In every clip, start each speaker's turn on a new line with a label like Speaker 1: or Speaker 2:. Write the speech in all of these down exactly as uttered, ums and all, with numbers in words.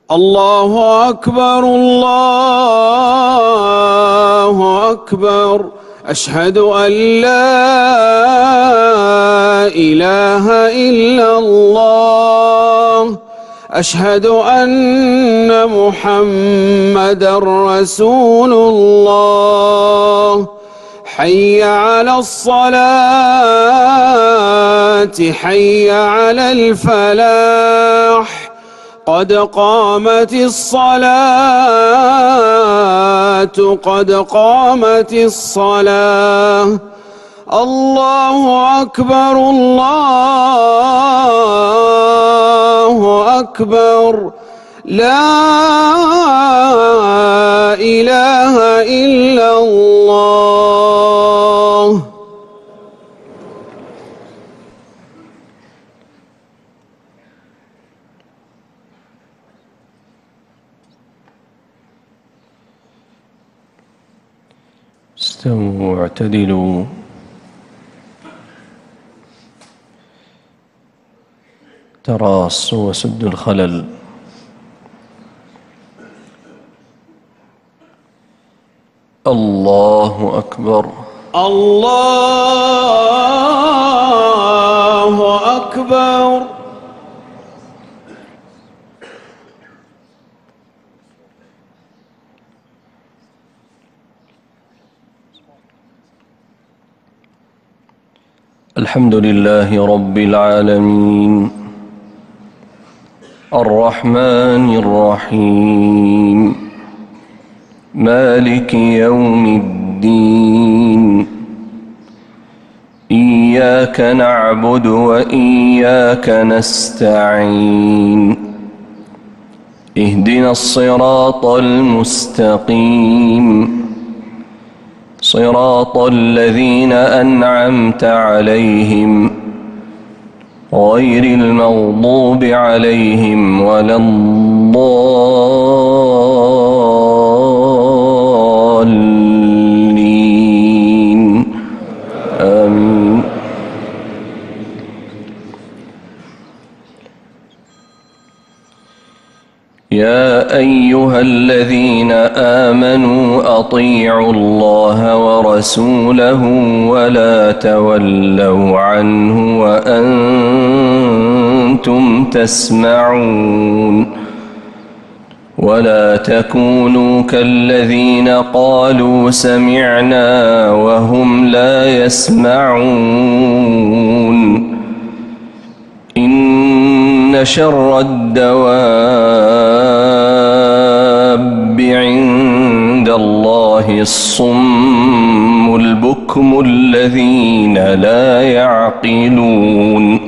Speaker 1: الله أكبر الله أكبر أشهد أن لا إله إلا الله أشهد أن محمدًا رسول الله حي على الصلاة حي على الفلاح قد قامت الصلاة قد قامت الصلاة الله أكبر الله أكبر لا إله إلا الله.
Speaker 2: استووا واعتدلوا تراصوا وسدوا الخلل. الله أكبر
Speaker 1: الله أكبر.
Speaker 2: الحمد لله رب العالمين الرحمن الرحيم مالك يوم الدين إياك نعبد وإياك نستعين اهدنا الصراط المستقيم صراط الذين أنعمت عليهم غير المغضوب عليهم ولا الضالين آمين. يا أيها الذين آمنوا أطيعوا الله ورسوله ولا تولوا عنه وأنتم تسمعون ولا تكونوا كالذين قالوا سمعنا وهم لا يسمعون إن شر الدواب عند الله الصم البكم الذين لا يعقلون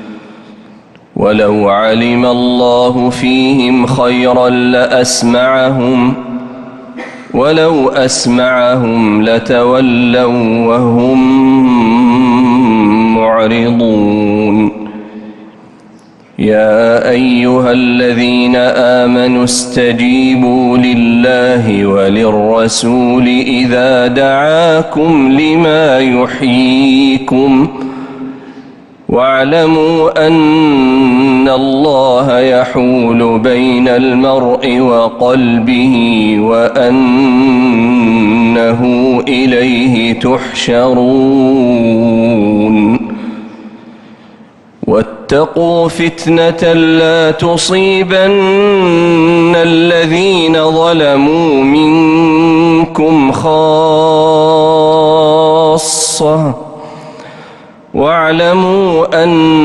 Speaker 2: ولو علم الله فيهم خيرا لأسمعهم ولو أسمعهم لتولوا وهم معرضون. يا أيها الذين آمنوا استجيبوا لله وللرسول إذا دعاكم لما يحييكم واعلموا أن الله يحول بين المرء وقلبه وأنه إليه تحشرون. واتقوا فتنة لا تصيبن الذين ظلموا منكم خاصة واعلموا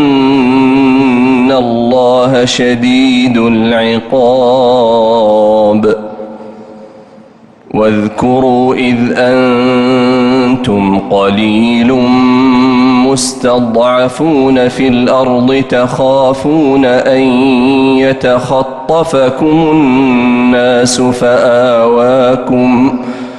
Speaker 2: أن الله شديد العقاب. واذكروا إذ أنتم قليل مستضعفون في الأرض تخافون أن يتخطفكم الناس فآواكم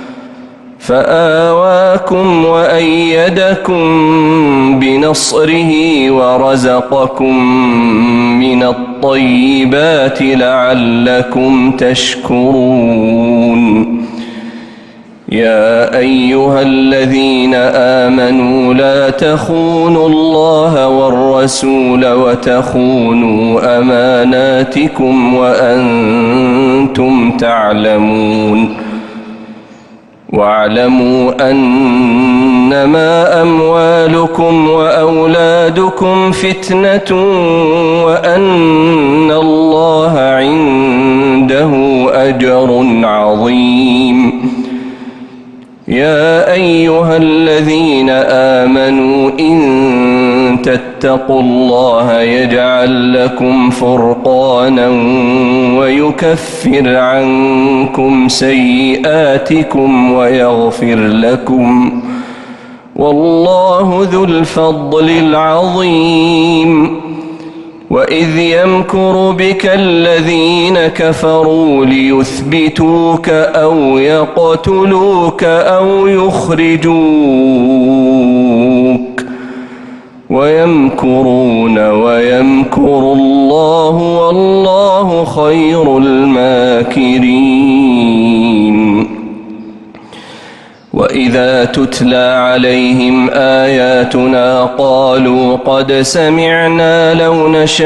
Speaker 2: فآواكم وأيدكم بنصره ورزقكم من الطيبات لعلكم تشكرون. يا أيها الذين آمنوا لا تخونوا الله والرسول وتخونوا أماناتكم وأنتم كنتم تعلمون واعلموا أنما أموالكم وأولادكم فتنة وأن الله عنده أجر عظيم. يا أيها الذين آمنوا إن تتقوا الله يجعل لكم فرقانا ويكفر عنكم سيئاتكم ويغفر لكم والله ذو الفضل العظيم. وإذ يمكر بك الذين كفروا ليثبتوك أو يقتلوك أو يخرجوك ويمكرون ويمكر الله والله خير الماكرين. وإذا تتلى عليهم آياتنا قالوا قد سمعنا لو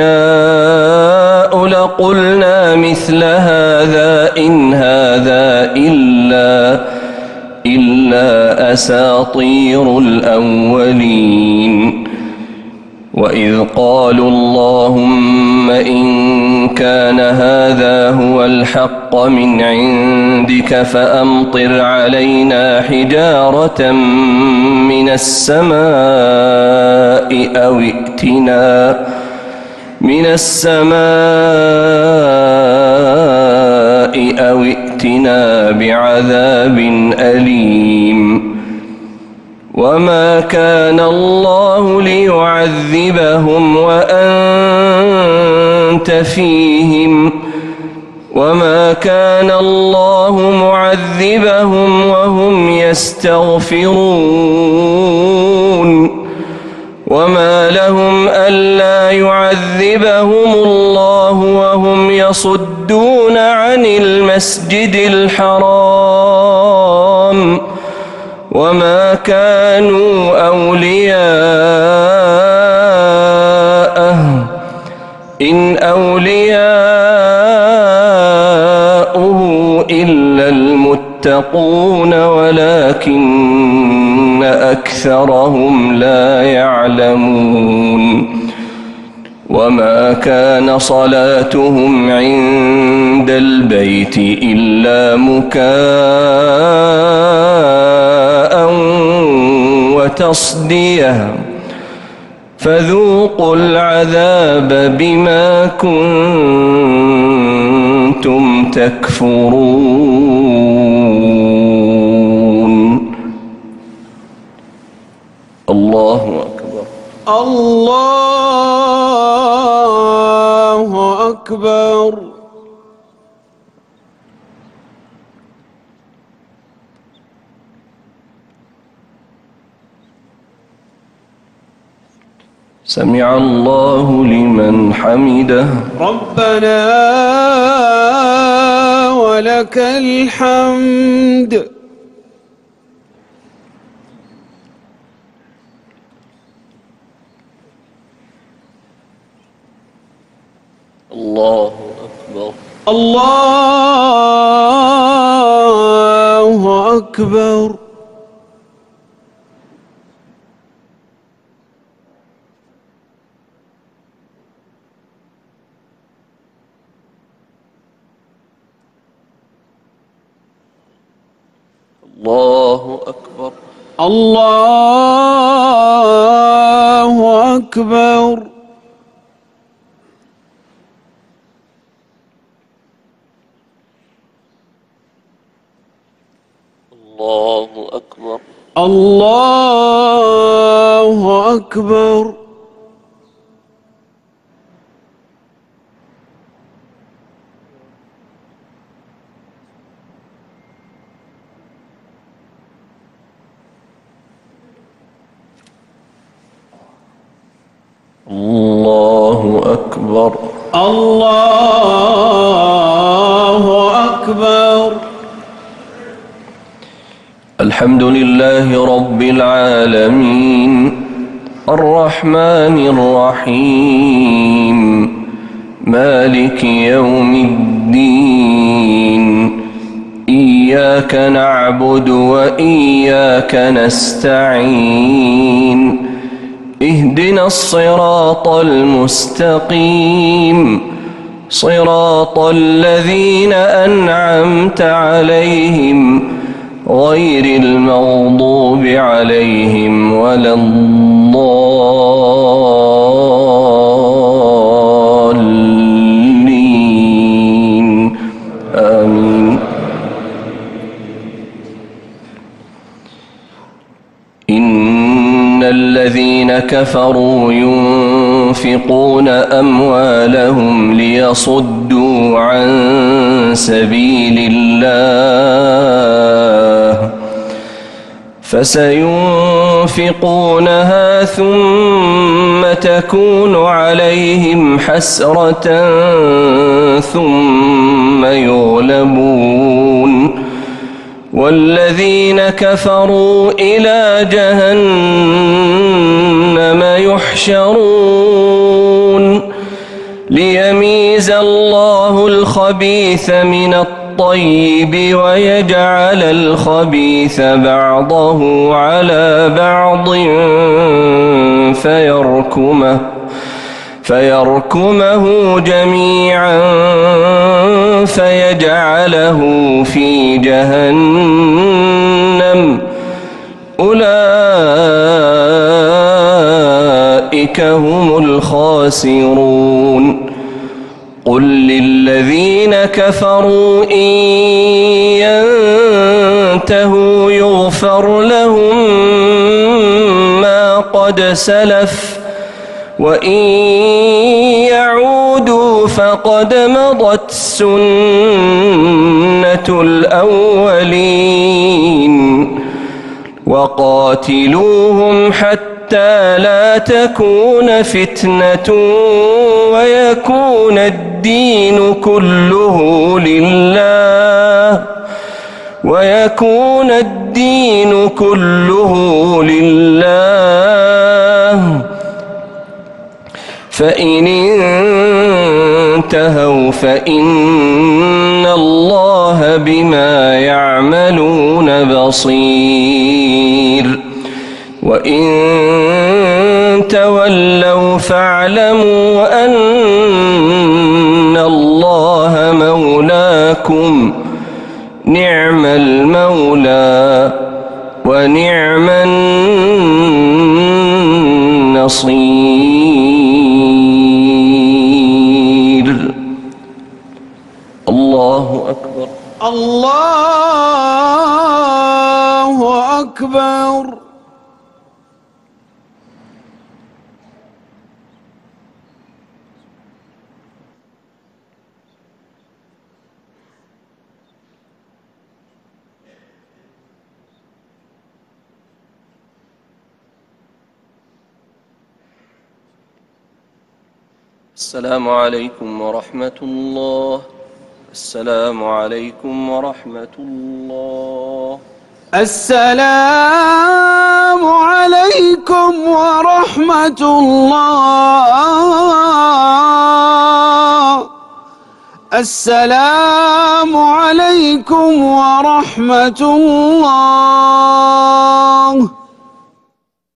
Speaker 2: نشاء لقلنا مثل هذا إن هذا إلا إلا أساطير الأولين. وإذ قالوا اللهم إن كان هذا هو الحق من عندك فأمطر علينا حجارة من السماء أو ائتنا من السماء أو ائتنا بعذاب أليم. وما كان الله ليعذبهم وأنت فيهم وما كان الله معذبهم وهم يستغفرون. وما لهم ألا يعذبهم الله وهم يصدون عن المسجد الحرام وما كانوا أولياءه إن أولياؤه إلا المتقون ولكن أكثرهم لا يعلمون. وما كان صلاتهم عند البيت إلا مكاء وتصدية فذوقوا العذاب بما كنتم تكفرون. الله أكبر.
Speaker 1: الله أكبر.
Speaker 2: سمع الله لمن حمده.
Speaker 1: ربنا ولك الحمد.
Speaker 2: الله أكبر.
Speaker 1: الله أكبر.
Speaker 2: الله أكبر.
Speaker 1: الله أكبر.
Speaker 2: الله أكبر.
Speaker 1: الله أكبر.
Speaker 2: الله أكبر.
Speaker 1: الله أكبر.
Speaker 2: الحمد لله رب العالمين الرحمن الرحيم مالك يوم الدين إياك نعبد وإياك نستعين اهدنا الصراط المستقيم صراط الذين أنعمت عليهم غير المغضوب عليهم ولا الضالين آمين. إن الذين كفروا ينفقون أموالهم ليصدوا عن سبيل الله فسينفقونها ثم تكون عليهم حسرة ثم يغلبون والذين كفروا إلى جهنم يحشرون ليميز الله الخبيث من الطيب ويجعل الخبيث بعضه على بعض فيركمه فيركمه جميعا فيجعله في جهنم أولئك هم الخاسرون. قل للذين كفروا إن ينتهوا يغفر لهم ما قد سلف وإن يعودوا فقد مضت سنة الأولين وقاتلوهم حتى لا تكون فتنة ويكون الدين كله لله ويكون الدين كله لله فإن انتهوا فإن الله بما يعملون بصير وإن تولوا فاعلموا أن الله مولاكم نعم المولى ونعم النصير. الله أكبر.
Speaker 1: الله أكبر.
Speaker 2: السلام عليكم ورحمة الله. السلام عليكم ورحمة الله.
Speaker 1: السلام عليكم ورحمة الله. السلام عليكم ورحمة الله.